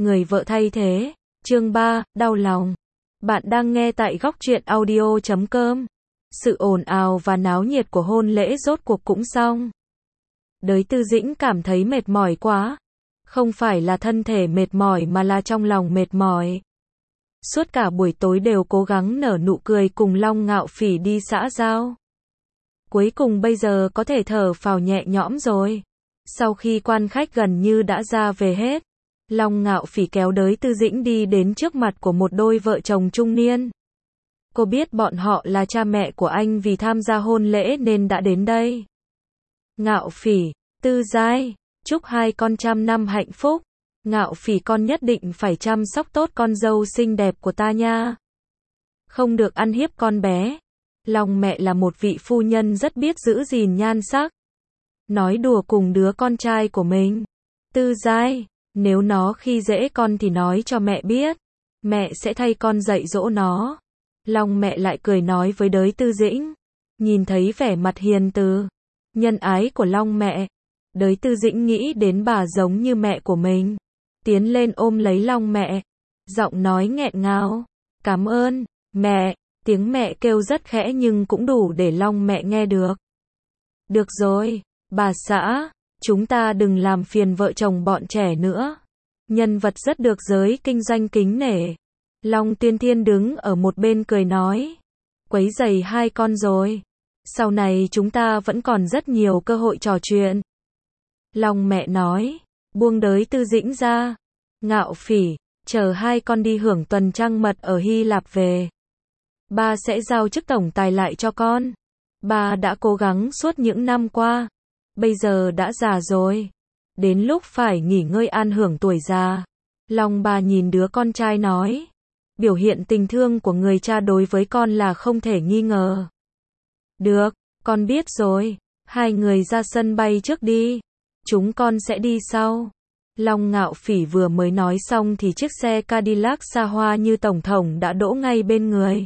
người vợ thay thế. Chương 3, đau lòng. Bạn đang nghe tại góc truyện audio.com. Sự ồn ào và náo nhiệt của hôn lễ rốt cuộc cũng xong. Đới Tư Dĩnh cảm thấy mệt mỏi quá. Không phải là thân thể mệt mỏi mà là trong lòng mệt mỏi. Suốt cả buổi tối đều cố gắng nở nụ cười cùng Long Ngạo Phỉ đi xã giao. Cuối cùng bây giờ có thể thở phào nhẹ nhõm rồi. Sau khi quan khách gần như đã ra về hết, Long Ngạo Phỉ kéo Đới Tư Dĩnh đi đến trước mặt của một đôi vợ chồng trung niên. Cô biết bọn họ là cha mẹ của anh vì tham gia hôn lễ nên đã đến đây. Ngạo Phỉ, Tư Giai, chúc hai con trăm năm hạnh phúc. Ngạo Phỉ, con nhất định phải chăm sóc tốt con dâu xinh đẹp của ta nha. Không được ăn hiếp con bé. Long mẹ là một vị phu nhân rất biết giữ gìn nhan sắc. Nói đùa cùng đứa con trai của mình. Tư Giai, nếu nó khi dễ con thì nói cho mẹ biết. Mẹ sẽ thay con dạy dỗ nó. Long mẹ lại cười nói với Đới Tư Dĩnh. Nhìn thấy vẻ mặt hiền từ, nhân ái của Long mẹ, Đới Tư Dĩnh nghĩ đến bà giống như mẹ của mình. Tiến lên ôm lấy Long mẹ. Giọng nói nghẹn ngào. Cảm ơn, mẹ. Tiếng mẹ kêu rất khẽ nhưng cũng đủ để Long mẹ nghe được. Được rồi, bà xã, chúng ta đừng làm phiền vợ chồng bọn trẻ nữa. Nhân vật rất được giới kinh doanh kính nể. Long Tiên Thiên đứng ở một bên cười nói. Quấy rầy hai con rồi. Sau này chúng ta vẫn còn rất nhiều cơ hội trò chuyện. Long mẹ nói. Buông Đới Tư Dĩnh ra. Ngạo Phỉ, chờ hai con đi hưởng tuần trăng mật ở Hy Lạp về. Ba sẽ giao chức tổng tài lại cho con. Ba đã cố gắng suốt những năm qua. Bây giờ đã già rồi. Đến lúc phải nghỉ ngơi an hưởng tuổi già. Long bà nhìn đứa con trai nói. Biểu hiện tình thương của người cha đối với con là không thể nghi ngờ. Được, con biết rồi. Hai người ra sân bay trước đi. Chúng con sẽ đi sau. Long Ngạo Phỉ vừa mới nói xong thì chiếc xe Cadillac xa hoa như tổng thống đã đỗ ngay bên người.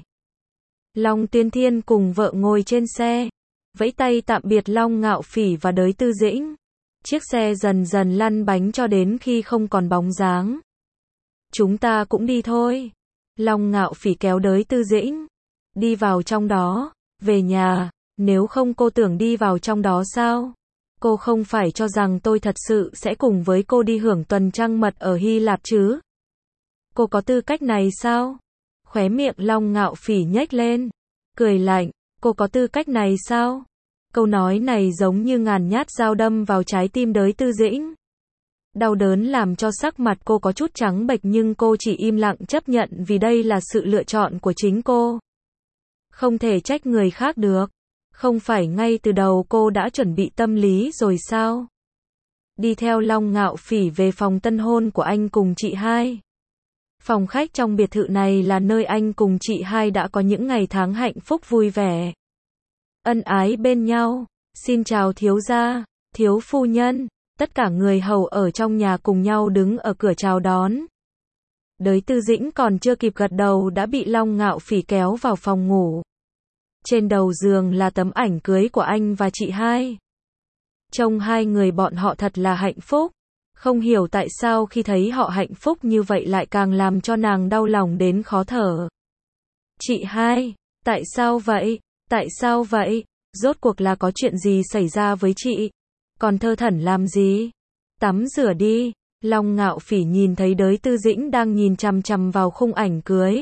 Long Tiên Thiên cùng vợ ngồi trên xe, vẫy tay tạm biệt Long Ngạo Phỉ và Đới Tư Dĩnh. Chiếc xe dần dần lăn bánh cho đến khi không còn bóng dáng. Chúng ta cũng đi thôi. Long Ngạo Phỉ kéo Đới Tư Dĩnh. Đi vào trong đó, về nhà, nếu không cô tưởng đi vào trong đó sao? Cô không phải cho rằng tôi thật sự sẽ cùng với cô đi hưởng tuần trăng mật ở Hy Lạp chứ? Cô có tư cách này sao? Khóe miệng Long Ngạo Phỉ nhếch lên, cười lạnh, cô có tư cách này sao? Câu nói này giống như ngàn nhát dao đâm vào trái tim Đới Tư Dĩnh. Đau đớn làm cho sắc mặt cô có chút trắng bệch nhưng cô chỉ im lặng chấp nhận vì đây là sự lựa chọn của chính cô. Không thể trách người khác được. Không phải ngay từ đầu cô đã chuẩn bị tâm lý rồi sao? Đi theo Long Ngạo Phỉ về phòng tân hôn của anh cùng chị hai. Phòng khách trong biệt thự này là nơi anh cùng chị hai đã có những ngày tháng hạnh phúc vui vẻ. Ân ái bên nhau. Xin chào thiếu gia, thiếu phu nhân. Tất cả người hầu ở trong nhà cùng nhau đứng ở cửa chào đón. Đới Tư Dĩnh còn chưa kịp gật đầu đã bị Long Ngạo Phỉ kéo vào phòng ngủ. Trên đầu giường là tấm ảnh cưới của anh và chị hai. Trông hai người bọn họ thật là hạnh phúc. Không hiểu tại sao khi thấy họ hạnh phúc như vậy lại càng làm cho nàng đau lòng đến khó thở. Chị hai, tại sao vậy? Tại sao vậy? Rốt cuộc là có chuyện gì xảy ra với chị? Còn thơ thẩn làm gì? Tắm rửa đi. Long Ngạo Phỉ nhìn thấy Đới Tư Dĩnh đang nhìn chằm chằm vào khung ảnh cưới.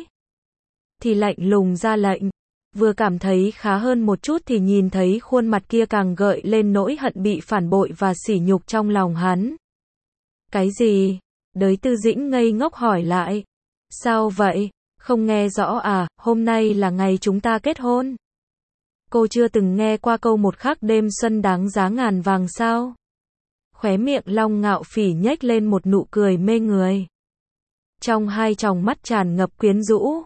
Thì lạnh lùng ra lệnh. Vừa cảm thấy khá hơn một chút thì nhìn thấy khuôn mặt kia càng gợi lên nỗi hận bị phản bội và sỉ nhục trong lòng hắn. Cái gì? Đới Tư Dĩnh ngây ngốc hỏi lại. Sao vậy? Không nghe rõ à? Hôm nay là ngày chúng ta kết hôn. Cô chưa từng nghe qua câu một khắc đêm xuân đáng giá ngàn vàng sao? Khóe miệng Long Ngạo Phỉ nhếch lên một nụ cười mê người. Trong hai tròng mắt tràn ngập quyến rũ.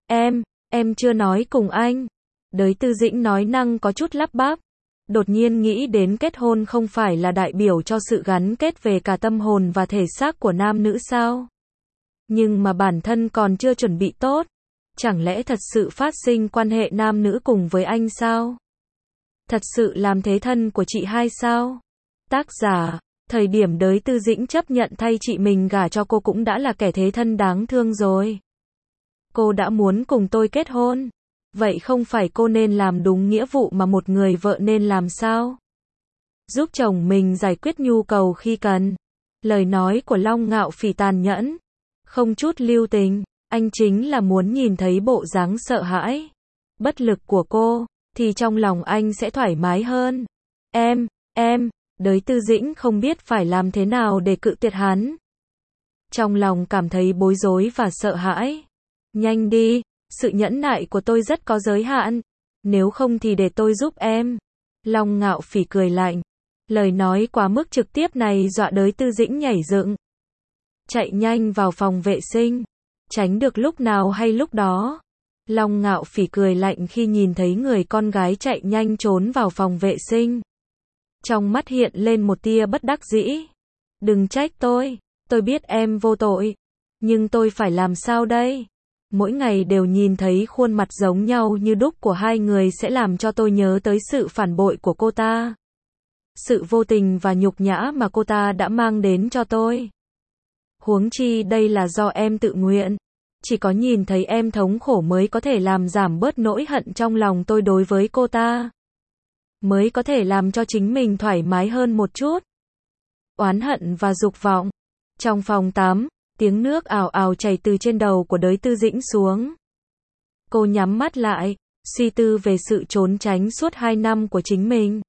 Em chưa nói cùng anh. Đới Tư Dĩnh nói năng có chút lắp bắp. Đột nhiên nghĩ đến kết hôn không phải là đại biểu cho sự gắn kết về cả tâm hồn và thể xác của nam nữ sao? Nhưng mà bản thân còn chưa chuẩn bị tốt. Chẳng lẽ thật sự phát sinh quan hệ nam nữ cùng với anh sao? Thật sự làm thế thân của chị hai sao? Tác giả Thời điểm Đới Tư Dĩnh chấp nhận thay chị mình gả cho cô cũng đã là kẻ thế thân đáng thương rồi. Cô đã muốn cùng tôi kết hôn. Vậy không phải cô nên làm đúng nghĩa vụ mà một người vợ nên làm sao? Giúp chồng mình giải quyết nhu cầu khi cần. Lời nói của Long Ngạo Phỉ tàn nhẫn, không chút lưu tình. Anh chính là muốn nhìn thấy bộ dáng sợ hãi, bất lực của cô, thì trong lòng anh sẽ thoải mái hơn. Em, Đới Tư Dĩnh không biết phải làm thế nào để cự tuyệt hắn. Trong lòng cảm thấy bối rối và sợ hãi. Nhanh đi, sự nhẫn nại của tôi rất có giới hạn. Nếu không thì để tôi giúp em. Long Ngạo Phỉ cười lạnh. Lời nói quá mức trực tiếp này dọa Đới Tư Dĩnh nhảy dựng. Chạy nhanh vào phòng vệ sinh. Tránh được lúc nào hay lúc đó. Long Ngạo Phỉ cười lạnh khi nhìn thấy người con gái chạy nhanh trốn vào phòng vệ sinh. Trong mắt hiện lên một tia bất đắc dĩ. Đừng trách tôi biết em vô tội. Nhưng tôi phải làm sao đây? Mỗi ngày đều nhìn thấy khuôn mặt giống nhau như đúc của hai người sẽ làm cho tôi nhớ tới sự phản bội của cô ta. Sự vô tình và nhục nhã mà cô ta đã mang đến cho tôi. Huống chi đây là do em tự nguyện. Chỉ có nhìn thấy em thống khổ mới có thể làm giảm bớt nỗi hận trong lòng tôi đối với cô ta. Mới có thể làm cho chính mình thoải mái hơn một chút. Oán hận và dục vọng. Trong phòng tắm, tiếng nước ào ào chảy từ trên đầu của Đới Tư Dĩnh xuống. Cô nhắm mắt lại, suy tư về sự trốn tránh suốt 2 năm của chính mình.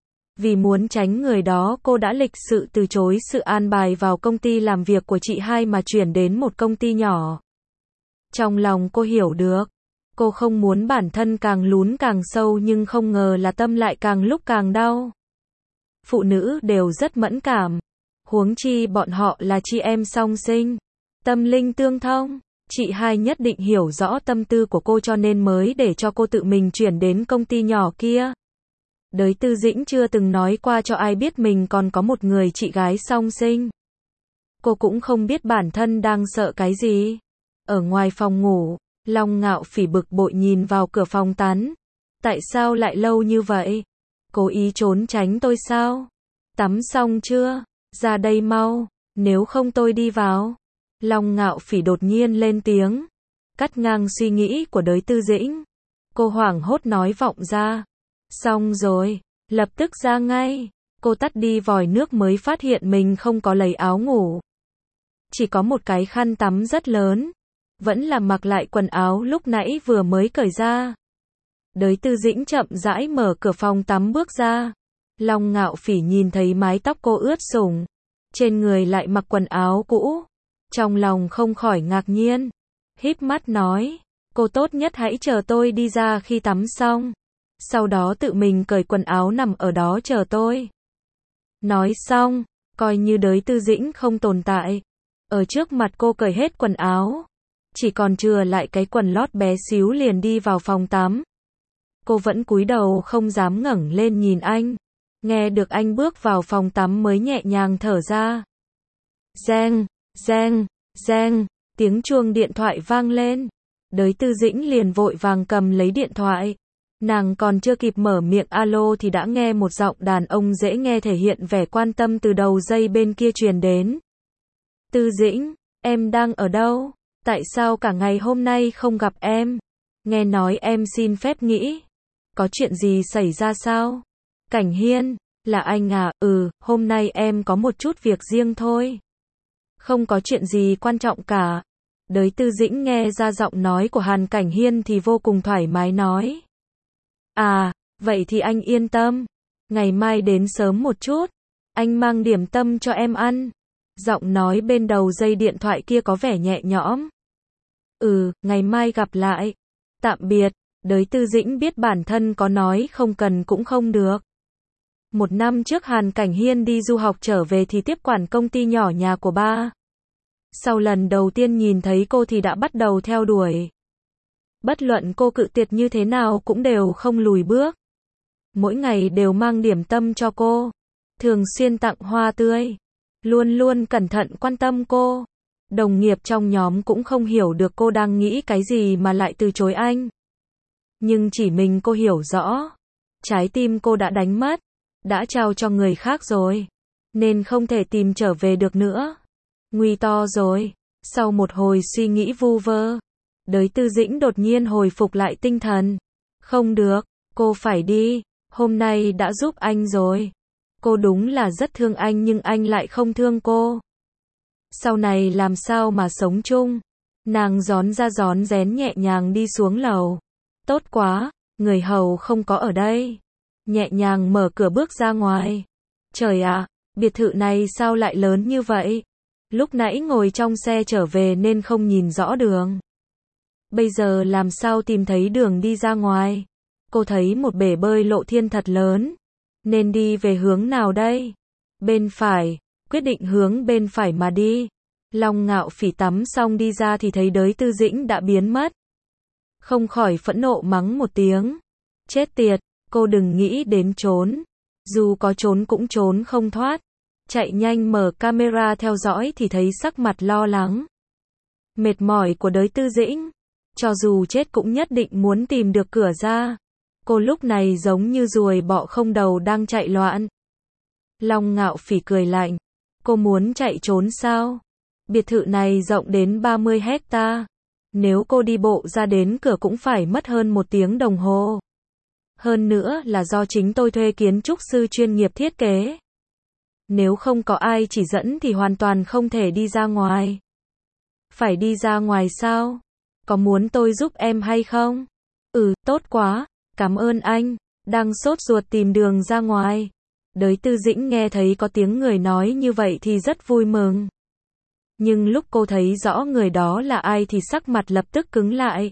Vì muốn tránh người đó cô đã lịch sự từ chối sự an bài vào công ty làm việc của chị hai mà chuyển đến một công ty nhỏ. Trong lòng cô hiểu được, cô không muốn bản thân càng lún càng sâu nhưng không ngờ là tâm lại càng lúc càng đau. Phụ nữ đều rất mẫn cảm, huống chi bọn họ là chị em song sinh, tâm linh tương thông. Chị hai nhất định hiểu rõ tâm tư của cô cho nên mới để cho cô tự mình chuyển đến công ty nhỏ kia. Đới Tư Dĩnh chưa từng nói qua cho ai biết mình còn có một người chị gái song sinh. Cô cũng không biết bản thân đang sợ cái gì. Ở ngoài phòng ngủ, Long Ngạo Phỉ bực bội nhìn vào cửa phòng tắm. Tại sao lại lâu như vậy? Cố ý trốn tránh tôi sao? Tắm xong chưa? Ra đây mau, nếu không tôi đi vào. Long Ngạo Phỉ đột nhiên lên tiếng, cắt ngang suy nghĩ của Đới Tư Dĩnh. Cô hoảng hốt nói vọng ra. Xong rồi, lập tức ra ngay. Cô tắt đi vòi nước mới phát hiện mình không có lấy áo ngủ. Chỉ có một cái khăn tắm rất lớn. Vẫn là mặc lại quần áo lúc nãy vừa mới cởi ra. Đới Tư Dĩnh chậm rãi mở cửa phòng tắm bước ra. Long Ngạo Phỉ nhìn thấy mái tóc cô ướt sũng, trên người lại mặc quần áo cũ. Trong lòng không khỏi ngạc nhiên. Híp mắt nói, cô tốt nhất hãy chờ tôi đi ra khi tắm xong. Sau đó tự mình cởi quần áo nằm ở đó chờ tôi. Nói xong, coi như Đới Tư Dĩnh không tồn tại. Ở trước mặt cô cởi hết quần áo. Chỉ còn chừa lại cái quần lót bé xíu liền đi vào phòng tắm. Cô vẫn cúi đầu không dám ngẩng lên nhìn anh. Nghe được anh bước vào phòng tắm mới nhẹ nhàng thở ra. Reng, reng, reng, tiếng chuông điện thoại vang lên. Đới Tư Dĩnh liền vội vàng cầm lấy điện thoại. Nàng còn chưa kịp mở miệng alo thì đã nghe một giọng đàn ông dễ nghe thể hiện vẻ quan tâm từ đầu dây bên kia truyền đến. Tư Dĩnh, em đang ở đâu? Tại sao cả ngày hôm nay không gặp em? Nghe nói em xin phép nghỉ. Có chuyện gì xảy ra sao? Cảnh Hiên, là anh à? Hôm nay em có một chút việc riêng thôi. Không có chuyện gì quan trọng cả. Đới Tư Dĩnh nghe ra giọng nói của Hàn Cảnh Hiên thì vô cùng thoải mái nói. À, vậy thì anh yên tâm. Ngày mai đến sớm một chút. Anh mang điểm tâm cho em ăn. Giọng nói bên đầu dây điện thoại kia có vẻ nhẹ nhõm. Ngày mai gặp lại. Tạm biệt. Đới Tư Dĩnh biết bản thân có nói không cần cũng không được. 1 năm trước Hàn Cảnh Hiên đi du học trở về thì tiếp quản công ty nhỏ nhà của ba. Sau lần đầu tiên nhìn thấy cô thì đã bắt đầu theo đuổi. Bất luận cô cự tuyệt như thế nào cũng đều không lùi bước. Mỗi ngày đều mang điểm tâm cho cô. Thường xuyên tặng hoa tươi. Luôn luôn cẩn thận quan tâm cô. Đồng nghiệp trong nhóm cũng không hiểu được cô đang nghĩ cái gì mà lại từ chối anh. Nhưng chỉ mình cô hiểu rõ. Trái tim cô đã đánh mất. Đã trao cho người khác rồi. nên không thể tìm trở về được nữa. Nguy to rồi. Sau một hồi suy nghĩ vu vơ, Đới Tư Dĩnh đột nhiên hồi phục lại tinh thần. Không được, cô phải đi, hôm nay đã giúp anh rồi. Cô đúng là rất thương anh nhưng anh lại không thương cô. Sau này làm sao mà sống chung? Nàng rón ra rón rén nhẹ nhàng đi xuống lầu. Tốt quá, người hầu không có ở đây. Nhẹ nhàng mở cửa bước ra ngoài. Trời ạ, biệt thự này sao lại lớn như vậy? Lúc nãy ngồi trong xe trở về nên không nhìn rõ đường. Bây giờ làm sao tìm thấy đường đi ra ngoài? Cô thấy một bể bơi lộ thiên thật lớn. Nên đi về hướng nào đây? Bên phải, quyết định hướng bên phải mà đi. Long Ngạo Phỉ tắm xong đi ra thì thấy Đới Tư Dĩnh đã biến mất. Không khỏi phẫn nộ mắng một tiếng. Chết tiệt, cô đừng nghĩ đến trốn. Dù có trốn cũng trốn không thoát. Chạy nhanh mở camera theo dõi thì thấy sắc mặt lo lắng, mệt mỏi của Đới Tư Dĩnh. Cho dù chết cũng nhất định muốn tìm được cửa ra. Cô lúc này giống như ruồi bọ không đầu đang chạy loạn. Long Ngạo Phỉ cười lạnh. Cô muốn chạy trốn sao? Biệt thự này rộng đến 30 hecta. Nếu cô đi bộ ra đến cửa cũng phải mất hơn 1 tiếng đồng hồ. Hơn nữa là do chính tôi thuê kiến trúc sư chuyên nghiệp thiết kế. Nếu không có ai chỉ dẫn thì hoàn toàn không thể đi ra ngoài. Phải đi ra ngoài sao? Có muốn tôi giúp em hay không? Tốt quá, cảm ơn anh. Đang sốt ruột tìm đường ra ngoài. Đới Tư Dĩnh nghe thấy có tiếng người nói như vậy thì rất vui mừng. Nhưng lúc cô thấy rõ người đó là ai thì sắc mặt lập tức cứng lại.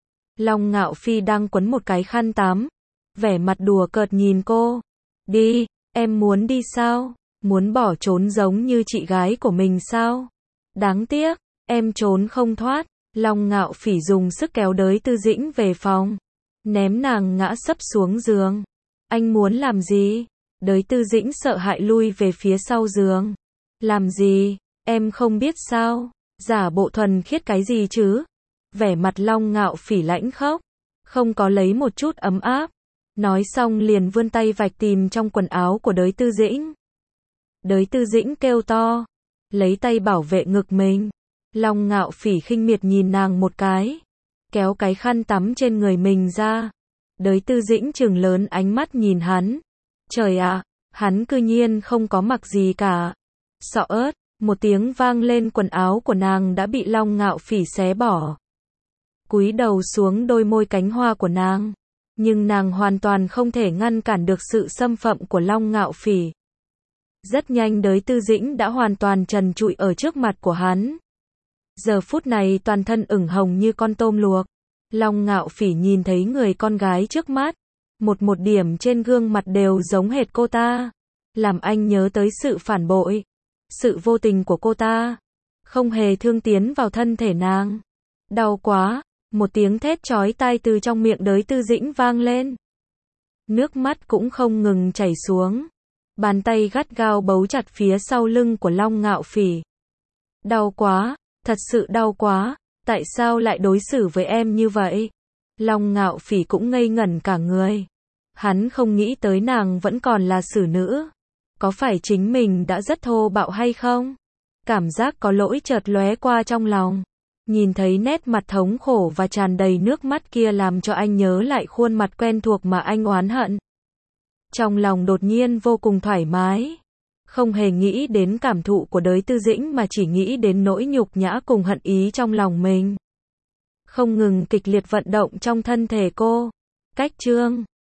Long Ngạo Phi đang quấn một cái khăn tắm. Vẻ mặt đùa cợt nhìn cô. Đi, em muốn đi sao? Muốn bỏ trốn giống như chị gái của mình sao? Đáng tiếc, em trốn không thoát. Long Ngạo Phỉ dùng sức kéo Đới Tư Dĩnh về phòng. Ném nàng ngã sấp xuống giường. Anh muốn làm gì? Đới Tư Dĩnh sợ hãi lui về phía sau giường. Làm gì? Em không biết sao? Giả bộ thuần khiết cái gì chứ? Vẻ mặt Long Ngạo Phỉ lãnh khốc. Không có lấy một chút ấm áp. Nói xong liền vươn tay vạch tìm trong quần áo của Đới Tư Dĩnh. Đới Tư Dĩnh kêu to. Lấy tay bảo vệ ngực mình. Long Ngạo Phỉ khinh miệt nhìn nàng một cái. Kéo cái khăn tắm trên người mình ra. Đới Tư Dĩnh trừng lớn ánh mắt nhìn hắn. Trời ạ, hắn cư nhiên không có mặc gì cả. Xọ ớt, một tiếng vang lên quần áo của nàng đã bị Long Ngạo Phỉ xé bỏ. Cúi đầu xuống đôi môi cánh hoa của nàng. Nhưng nàng hoàn toàn không thể ngăn cản được sự xâm phạm của Long Ngạo Phỉ. Rất nhanh Đới Tư Dĩnh đã hoàn toàn trần trụi ở trước mặt của hắn. Giờ phút này toàn thân ửng hồng như con tôm luộc. Long Ngạo Phỉ nhìn thấy người con gái trước mắt. Một điểm trên gương mặt đều giống hệt cô ta. Làm anh nhớ tới sự phản bội. Sự vô tình của cô ta. Không hề thương tiến vào thân thể nàng. Đau quá. Một tiếng thét chói tai từ trong miệng Đới Tư Dĩnh vang lên. Nước mắt cũng không ngừng chảy xuống. Bàn tay gắt gao bấu chặt phía sau lưng của Long Ngạo Phỉ. Đau quá, thật sự đau quá, tại sao lại đối xử với em như vậy? Long Ngạo Phỉ cũng ngây ngẩn cả người. Hắn không nghĩ tới nàng vẫn còn là xử nữ. Có phải chính mình đã rất thô bạo hay không? Cảm giác có lỗi chợt lóe qua trong lòng. Nhìn thấy nét mặt thống khổ và tràn đầy nước mắt kia làm cho anh nhớ lại khuôn mặt quen thuộc mà anh oán hận. Trong lòng đột nhiên vô cùng thoải mái. Không hề nghĩ đến cảm thụ của Đới Tư Dĩnh mà chỉ nghĩ đến nỗi nhục nhã cùng hận ý trong lòng mình. Không ngừng kịch liệt vận động trong thân thể cô. Cách chương